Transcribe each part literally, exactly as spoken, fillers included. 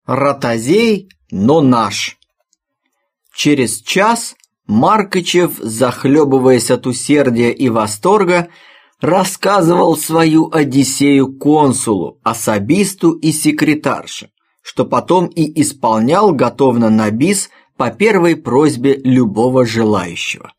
Ротозей, но наш. Через час Маркычев, захлебываясь от усердия и восторга, рассказывал свою одиссею консулу, особисту и секретарше, что потом и исполнял готовно на бис по первой просьбе любого желающего.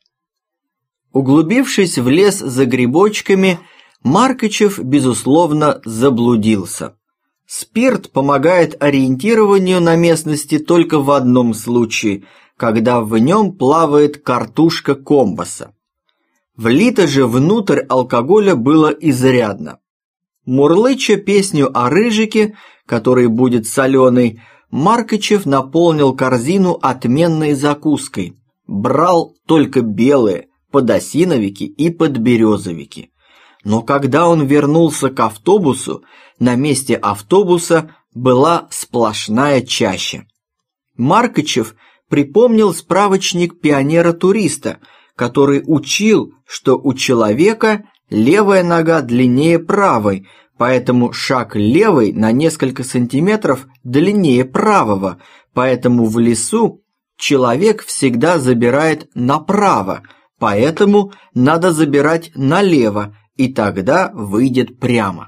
Углубившись в лес за грибочками, Маркычев, безусловно, заблудился. Спирт помогает ориентированию на местности только в одном случае, когда в нем плавает картушка компаса. Влито же внутрь алкоголя было изрядно. Мурлыча песню о рыжике, который будет соленый, Маркычев наполнил корзину отменной закуской. Брал только белые, подосиновики и подберезовики. Но когда он вернулся к автобусу, на месте автобуса была сплошная чаща. Маркычев припомнил справочник пионера-туриста, который учил, что у человека левая нога длиннее правой, поэтому шаг левой на несколько сантиметров длиннее правого, поэтому в лесу человек всегда забирает направо, поэтому надо забирать налево, и тогда выйдет прямо.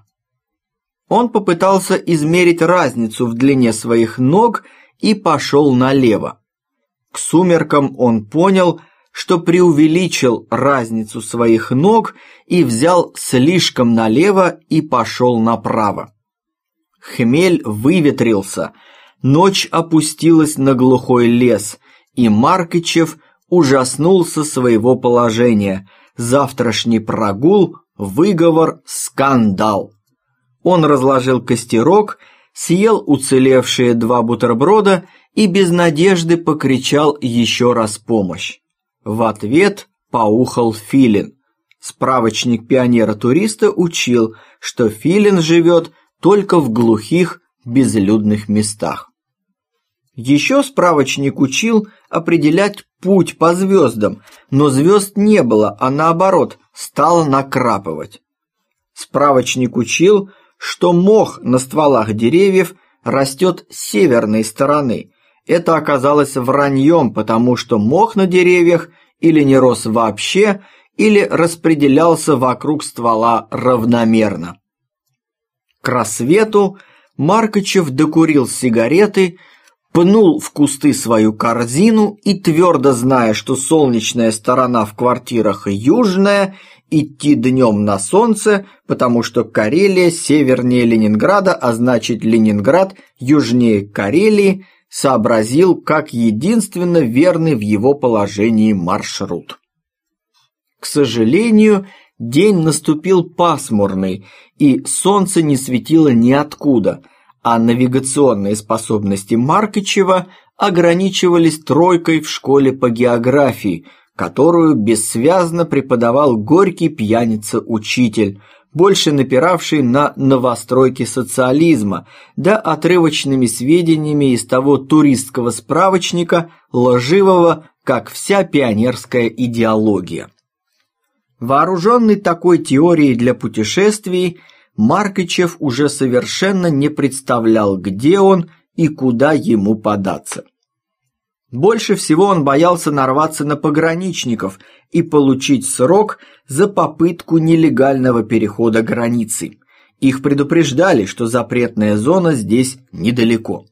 Он попытался измерить разницу в длине своих ног и пошел налево. К сумеркам он понял, что преувеличил разницу своих ног и взял слишком налево и пошел направо. Хмель выветрился, ночь опустилась на глухой лес, и Маркычев ужаснулся своего положения. Завтрашний прогул, выговор, скандал. Он разложил костерок, съел уцелевшие два бутерброда и без надежды покричал еще раз помощь. В ответ поухал филин. Справочник пионера-туриста учил, что филин живет только в глухих, безлюдных местах. Еще справочник учил определять путь по звездам, но звезд не было, а наоборот, стало накрапывать. Справочник учил, что мох на стволах деревьев растет с северной стороны. Это оказалось враньем, потому что мох на деревьях или не рос вообще, или распределялся вокруг ствола равномерно. К рассвету Маркычев докурил сигареты, пнул в кусты свою корзину и, твердо зная, что солнечная сторона в квартирах южная, идти днем на солнце, потому что Карелия севернее Ленинграда, а значит Ленинград южнее Карелии, сообразил как единственно верный в его положении маршрут. К сожалению, день наступил пасмурный, и солнце не светило ниоткуда, а навигационные способности Маркычева ограничивались тройкой в школе по географии, которую бессвязно преподавал горький пьяница-учитель, больше напиравший на новостройки социализма, да отрывочными сведениями из того туристского справочника, лживого, как вся пионерская идеология. Вооруженный такой теорией для путешествий, Маркычев уже совершенно не представлял, где он и куда ему податься. Больше всего он боялся нарваться на пограничников и получить срок за попытку нелегального перехода границы. Их предупреждали, что запретная зона здесь недалеко.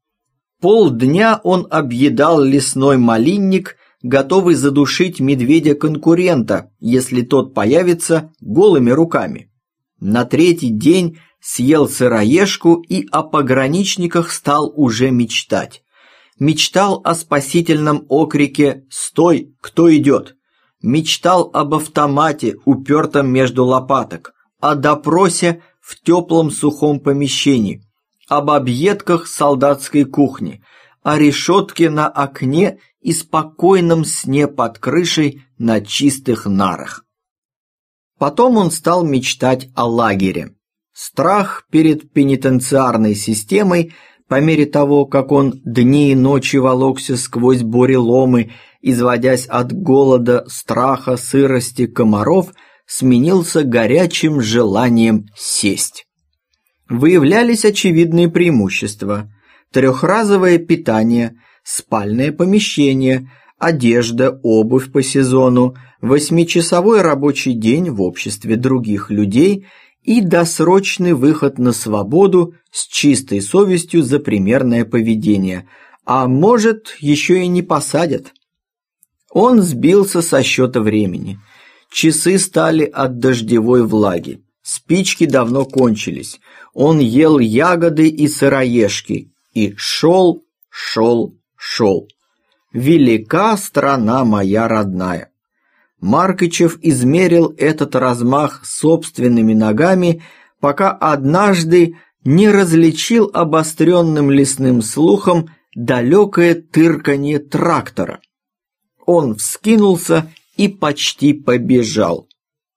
Полдня он объедал лесной малинник, готовый задушить медведя-конкурента, если тот появится голыми руками. На третий день съел сыроежку и о пограничниках стал уже мечтать. Мечтал о спасительном окрике «Стой, кто идет!». Мечтал об автомате, упертом между лопаток, о допросе в теплом сухом помещении, об объедках солдатской кухни, о решетке на окне и спокойном сне под крышей на чистых нарах. Потом он стал мечтать о лагере. Страх перед пенитенциарной системой, по мере того, как он дни и ночи волокся сквозь буреломы, изводясь от голода, страха, сырости, комаров, сменился горячим желанием сесть. Выявлялись очевидные преимущества. трехразовое питание, спальное помещение, одежда, обувь по сезону, восьмичасовой рабочий день в обществе других людей и досрочный выход на свободу с чистой совестью за примерное поведение, а может, еще и не посадят. Он сбился со счета времени. Часы стали от дождевой влаги. Спички давно кончились. Он ел ягоды и сыроежки и шел, шел, шел. Велика страна моя родная. Маркычев измерил этот размах собственными ногами, пока однажды не различил обостренным лесным слухом далекое тырканье трактора. Он вскинулся и почти побежал.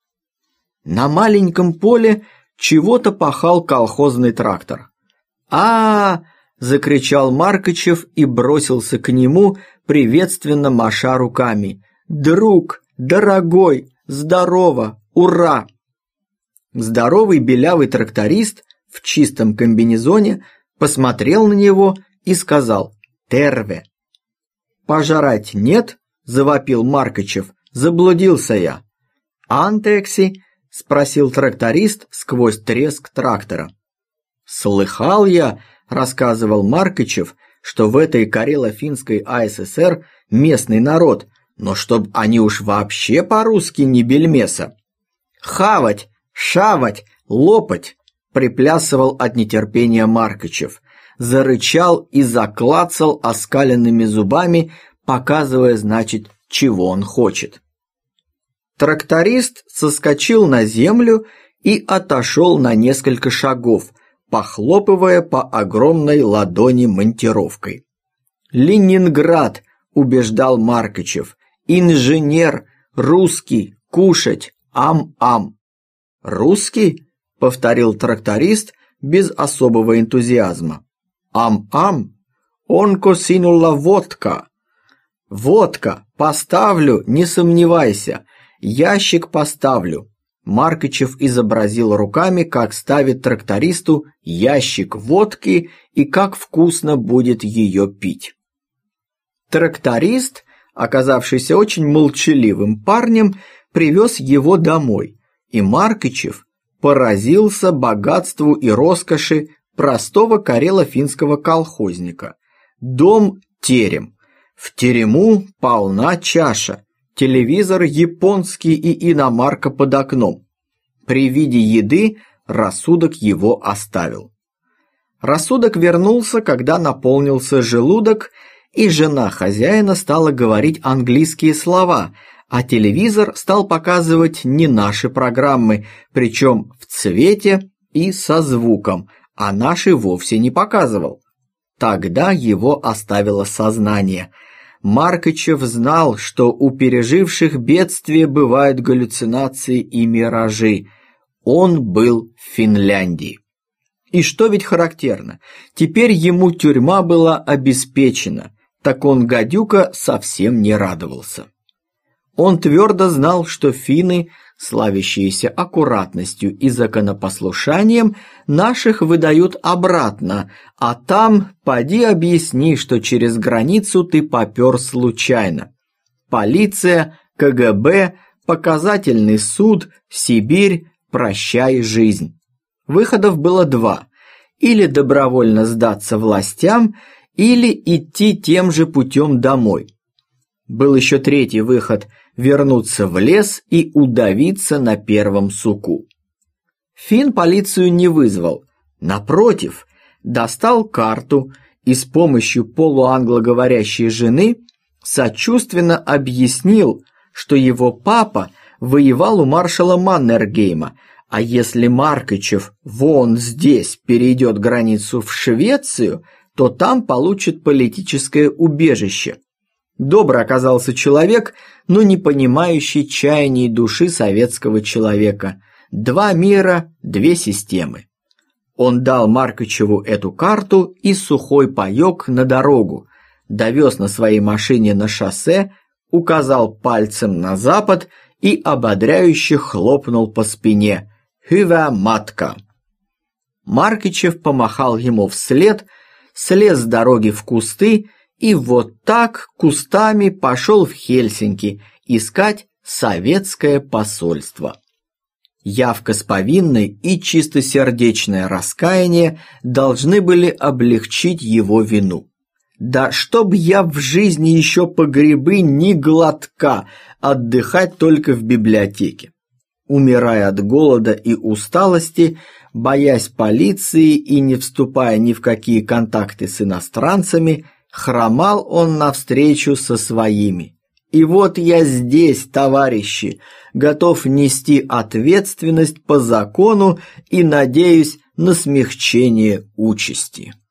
На маленьком поле чего-то пахал колхозный трактор. а, -а, -а закричал Маркычев и бросился к нему, приветственно маша руками. «Друг, дорогой, здорово, ура!» Здоровый белявый тракторист в чистом комбинезоне посмотрел на него и сказал «Терве». «Пожрать нет?» – завопил Маркычев. «Заблудился я». «Антекси?» – спросил тракторист сквозь треск трактора. «Слыхал я», – рассказывал Маркычев, что в этой Карело-Финской АССР местный народ, но чтоб они уж вообще по-русски не бельмеса. «Хавать, шавать, лопать!» – приплясывал от нетерпения Маркычев, зарычал и заклацал оскаленными зубами, показывая, значит, чего он хочет. Тракторист соскочил на землю и отошел на несколько шагов, похлопывая по огромной ладони монтировкой. «Ленинград», – убеждал Маркычев, – «инженер, русский, кушать, ам-ам». «Русский?» – повторил тракторист без особого энтузиазма. «Ам-ам? Онко синула водка». «Водка, поставлю, не сомневайся, ящик поставлю». Маркычев изобразил руками, как ставит трактористу ящик водки и как вкусно будет ее пить. Тракторист, оказавшийся очень молчаливым парнем, привез его домой, и Маркычев поразился богатству и роскоши простого карело-финского колхозника. Дом-терем. В терему полна чаша. Телевизор японский и иномарка под окном. При виде еды рассудок его оставил. Рассудок вернулся, когда наполнился желудок, и жена хозяина стала говорить английские слова, а телевизор стал показывать не наши программы, причем в цвете и со звуком, а наши вовсе не показывал. Тогда его оставило сознание. Маркычев знал, что у переживших бедствие бывают галлюцинации и миражи. Он был в Финляндии. И что ведь характерно, теперь ему тюрьма была обеспечена, так он, гадюка, совсем не радовался. Он твердо знал, что финны, славящиеся аккуратностью и законопослушанием, наших выдают обратно, а там поди объясни, что через границу ты попер случайно. Полиция, ка гэ бэ, показательный суд, Сибирь, прощай жизнь. Выходов было два: или добровольно сдаться властям, или идти тем же путем домой. Был еще третий выход – вернуться в лес и удавиться на первом суку. Фин полицию не вызвал, напротив, достал карту и с помощью полуанглоговорящей жены сочувственно объяснил, что его папа воевал у маршала Маннергейма, а если Маркычев вон здесь перейдет границу в Швецию, то там получит политическое убежище. Добрый оказался человек, но не понимающий чаяний души советского человека. Два мира, две системы. Он дал Маркычеву эту карту и сухой паёк на дорогу, довез на своей машине на шоссе, указал пальцем на запад и ободряюще хлопнул по спине. «Hyvä matka!» Маркычев помахал ему вслед, слез с дороги в кусты и вот так кустами пошел в Хельсинки искать советское посольство. Явка с повинной и чистосердечное раскаяние должны были облегчить его вину. Да чтоб я в жизни еще по грибы ни глотка, отдыхать только в библиотеке. Умирая от голода и усталости, боясь полиции и не вступая ни в какие контакты с иностранцами, хромал он навстречу со своими. И вот я здесь, товарищи, готов нести ответственность по закону и надеюсь на смягчение участи.